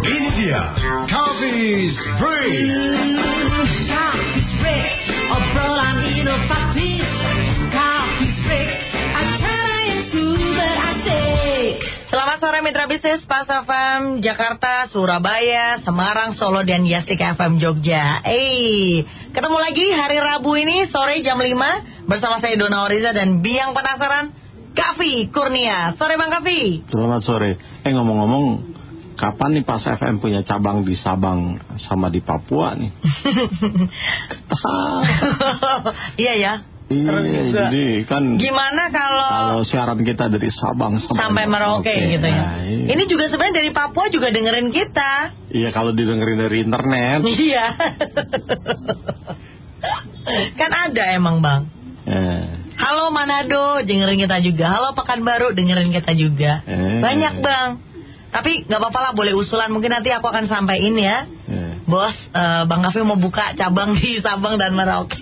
Ini dia Coffee's Break. Coffee's Break, obrolan inovatif. Coffee's Break, acara yang super asik. Selamat sore mitra bisnis Pas FM Jakarta, Surabaya, Semarang, Solo, dan Yastik FM Jogja. Ketemu lagi hari Rabu ini sore jam 5 bersama saya Dona Oriza dan Biang Penasaran Kavi Kurnia. Sore Bang Kavi. Selamat sore. Ngomong-ngomong, kapan nih Pas FM punya cabang di Sabang sama di Papua nih? Iya ya. Iya, jadi kan gimana kalau siaran kita dari Sabang sampai Merauke gitu ya. Nah, iya. Ini juga sebenarnya dari Papua juga dengerin kita. Iya, kalau didengerin dari internet. Iya. Kan ada emang Bang. Halo Manado dengerin kita juga. Halo Pekanbaru dengerin kita juga. Banyak Bang. Tapi gak apa-apa lah, boleh usulan. Mungkin nanti aku akan sampaikan ya. Bos, Bang Kavi mau buka cabang di Sabang dan Merauke.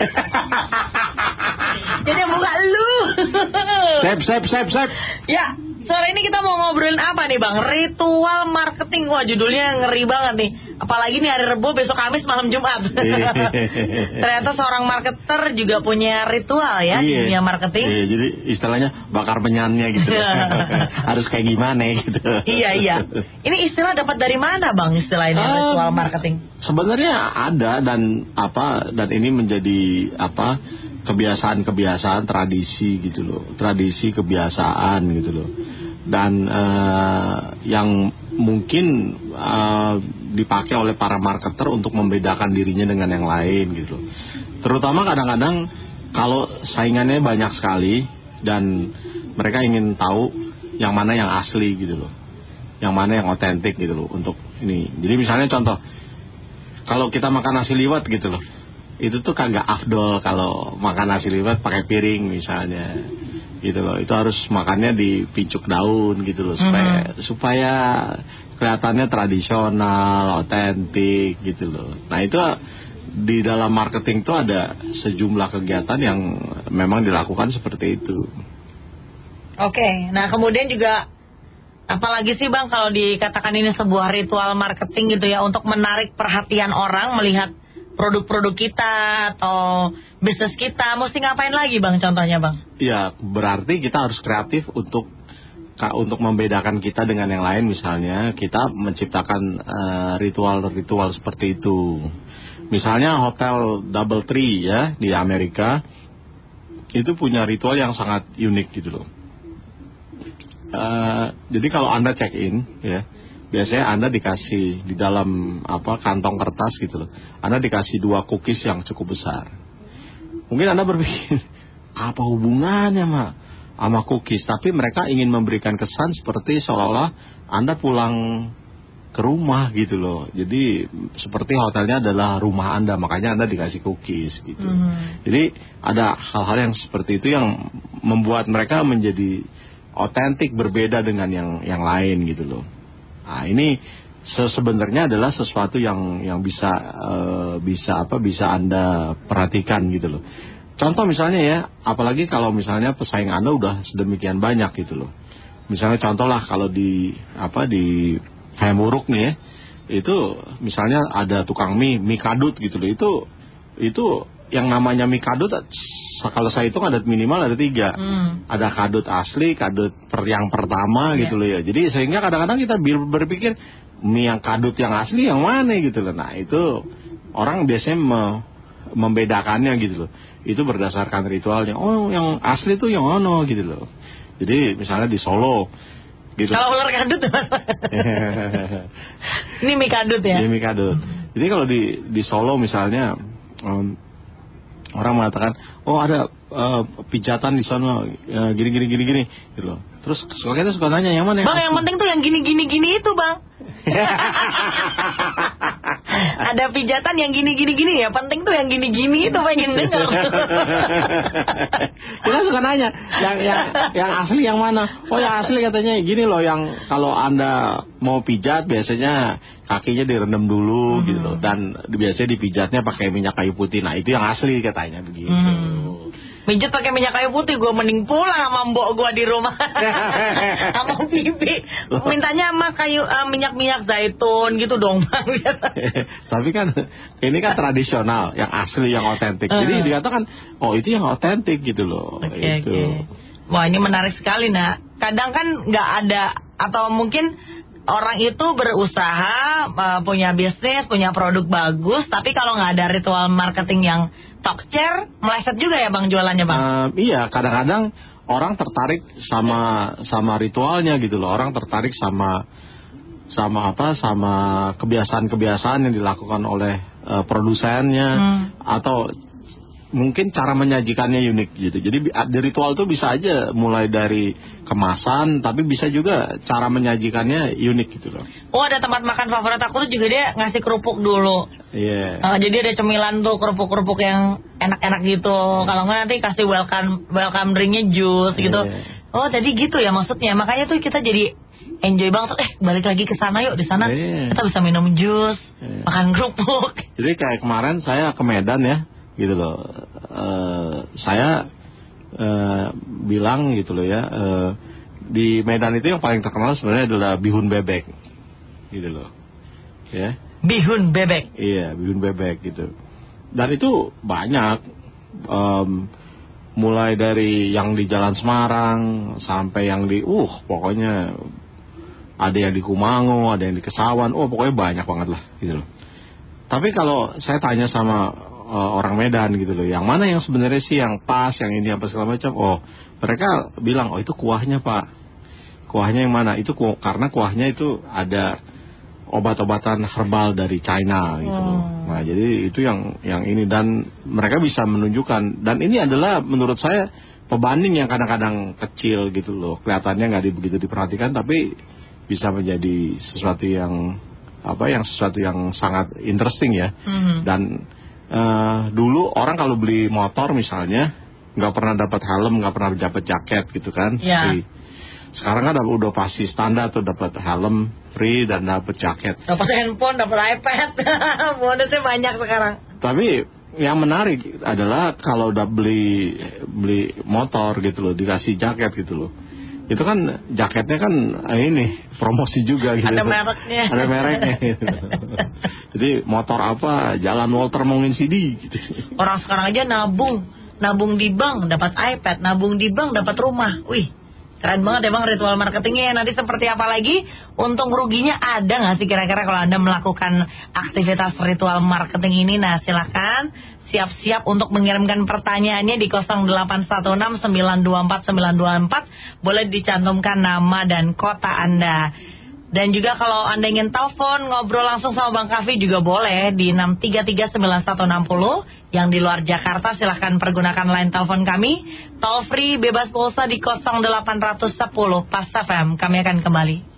Jadi buka lu. Sep. Ya, sore ini kita mau ngobrolin apa nih Bang? Ritual marketing. Wah, judulnya ngeri banget nih. Apalagi nih hari Rebo, besok Kamis, malam Jumat. Ternyata seorang marketer juga punya ritual ya di dunia marketing. Iya, jadi istilahnya bakar menyannya gitu. Harus kayak gimana gitu. Iya. Ini istilah dapat dari mana Bang, istilah ini ritual marketing? Sebenarnya ada dan ini menjadi kebiasaan tradisi gitu loh, tradisi kebiasaan gitu loh, dan yang mungkin dipakai oleh para marketer untuk membedakan dirinya dengan yang lain gitu loh. Terutama kadang-kadang kalau saingannya banyak sekali dan mereka ingin tahu yang mana yang asli gitu loh, yang mana yang otentik gitu loh untuk ini. Jadi misalnya contoh, kalau kita makan nasi liwet gitu loh, itu tuh kagak afdol kalau makan nasi liwet pakai piring misalnya gitu loh. Itu harus makannya di pincuk daun gitu loh, supaya kelihatannya tradisional, otentik gitu loh. Nah, itu di dalam marketing tuh ada sejumlah kegiatan yang memang dilakukan seperti itu. Oke, nah kemudian juga apalagi sih Bang kalau dikatakan ini sebuah ritual marketing gitu ya, untuk menarik perhatian orang melihat produk-produk kita atau bisnis kita, mesti ngapain lagi Bang contohnya Bang? Ya, berarti kita harus kreatif untuk membedakan kita dengan yang lain. Misalnya kita menciptakan ritual-ritual seperti itu. Misalnya Hotel DoubleTree ya di Amerika itu punya ritual yang sangat unik gitu loh. Jadi kalau Anda check in ya, biasanya Anda dikasih di dalam kantong kertas gitu loh, Anda dikasih 2 cookies yang cukup besar. Mungkin Anda berpikir apa hubungannya sama cookies, tapi mereka ingin memberikan kesan seperti seolah-olah Anda pulang ke rumah gitu loh. Jadi seperti hotelnya adalah rumah Anda, makanya Anda dikasih cookies gitu. Jadi ada hal-hal yang seperti itu yang membuat mereka menjadi otentik, berbeda dengan yang lain gitu loh. Nah, ini sebenarnya adalah sesuatu yang bisa Anda perhatikan gitu loh. Contoh misalnya ya, apalagi kalau misalnya pesaing Anda udah sedemikian banyak gitu loh. Misalnya contoh lah kalau di Hayamuruk nih ya, itu misalnya ada tukang mie kadut gitu loh. Itu yang namanya mie kadut, kalau saya hitung ada minimal ada 3. Ada kadut asli, kadut yang pertama gitu loh ya. Jadi sehingga kadang-kadang kita berpikir mie yang kadut yang asli yang mana gitu loh. Nah, itu orang biasanya membedakannya gitu loh. Itu berdasarkan ritualnya. Oh, yang asli tuh yang ono gitu loh. Jadi misalnya di Solo gitu. Kalau ular kadut ini mie kadut ya. Ini mie kadut. Jadi kalau di Solo misalnya orang mengatakan, oh ada pijatan di sana gini gitu loh. Terus kita suka nanya yang mana Bang, yang penting tuh yang gini itu Bang. Ada pijatan yang gini ya, penting tuh yang gini itu pengen dengar. Kita suka nanya yang asli yang mana. Oh, yang asli katanya gini loh, yang kalau Anda mau pijat biasanya kakinya direndam dulu gitu loh, dan biasanya dipijatnya pakai minyak kayu putih. Nah, itu yang asli katanya begitu. Mijet pakai minyak kayu putih, gue mending pulang sama mbok gue di rumah. Sama bibi. Mintanya sama minyak zaitun gitu dong Bang. Tapi kan ini kan tradisional, yang asli, yang otentik. Jadi dikatakan, oh itu yang otentik gitu loh. Okay. Wah ini menarik sekali Kadang kan nggak ada, atau mungkin orang itu berusaha, punya bisnis, punya produk bagus, tapi kalau nggak ada ritual marketing yang talk chair, meleset juga ya Bang jualannya Bang? Iya, kadang-kadang orang tertarik sama ritualnya gitu loh. Orang tertarik sama kebiasaan-kebiasaan yang dilakukan oleh produsennya, atau mungkin cara menyajikannya unik gitu. Jadi di ritual itu bisa aja mulai dari kemasan, tapi bisa juga cara menyajikannya unik gitu loh. Oh ada tempat makan favorit aku tuh juga dia ngasih kerupuk dulu. Iya. Jadi ada cemilan tuh kerupuk-kerupuk yang enak-enak gitu. Kalau nggak nanti kasih welcome drinknya jus gitu. Oh jadi gitu ya maksudnya. Makanya tuh kita jadi enjoy banget. Balik lagi ke sana yuk, di sana kita bisa minum jus, makan kerupuk. Jadi kayak kemarin saya ke Medan ya. Gitu loh, saya bilang gitu loh ya, di Medan itu yang paling terkenal sebenarnya adalah bihun bebek, gitu loh, ya. Bihun bebek. Iya, bihun bebek gitu. Dan itu banyak, mulai dari yang di Jalan Semarang sampai yang di, pokoknya ada yang di Kumango, ada yang di Kesawan, pokoknya banyak banget lah, gitu loh. Tapi kalau saya tanya sama orang Medan gitu loh, yang mana yang sebenarnya sih yang pas, yang ini apa segala macam, mereka bilang itu kuahnya Pak, kuahnya yang mana, itu karena kuahnya itu ada obat-obatan herbal dari China gitu loh. Nah jadi itu yang ini, dan mereka bisa menunjukkan, dan ini adalah menurut saya pebanding yang kadang-kadang kecil gitu loh, kelihatannya nggak begitu diperhatikan, tapi bisa menjadi sesuatu yang sesuatu yang sangat interesting ya. Dan dulu orang kalau beli motor misalnya nggak pernah dapat helm, nggak pernah dapat jaket gitu kan. Sekarang kan udah pasti standar tuh, dapat helm free dan dapat jaket, dapat handphone, dapat iPad. Modusnya banyak sekarang. Tapi yang menarik adalah kalau udah beli motor gitu loh, dikasih jaket gitu loh, itu kan jaketnya kan ini promosi juga gitu. Ada mereknya. Ada mereknya gitu. Jadi motor apa, jalan Walter Mongin CD gitu. Orang sekarang aja nabung di bank dapat iPad, nabung di bank dapat rumah. Wih, keren banget ya Bang ritual marketingnya. Nanti seperti apa lagi? Untung ruginya ada nggak sih kira-kira kalau Anda melakukan aktivitas ritual marketing ini? Nah silakan siap-siap untuk mengirimkan pertanyaannya di 0816924924. Boleh dicantumkan nama dan kota Anda. Dan juga kalau Anda ingin telepon ngobrol langsung sama Bang Kavi juga boleh di 6339160. Yang di luar Jakarta silahkan pergunakan line telepon kami. Toll free bebas pulsa di 0810 Pas FM. Kami akan kembali.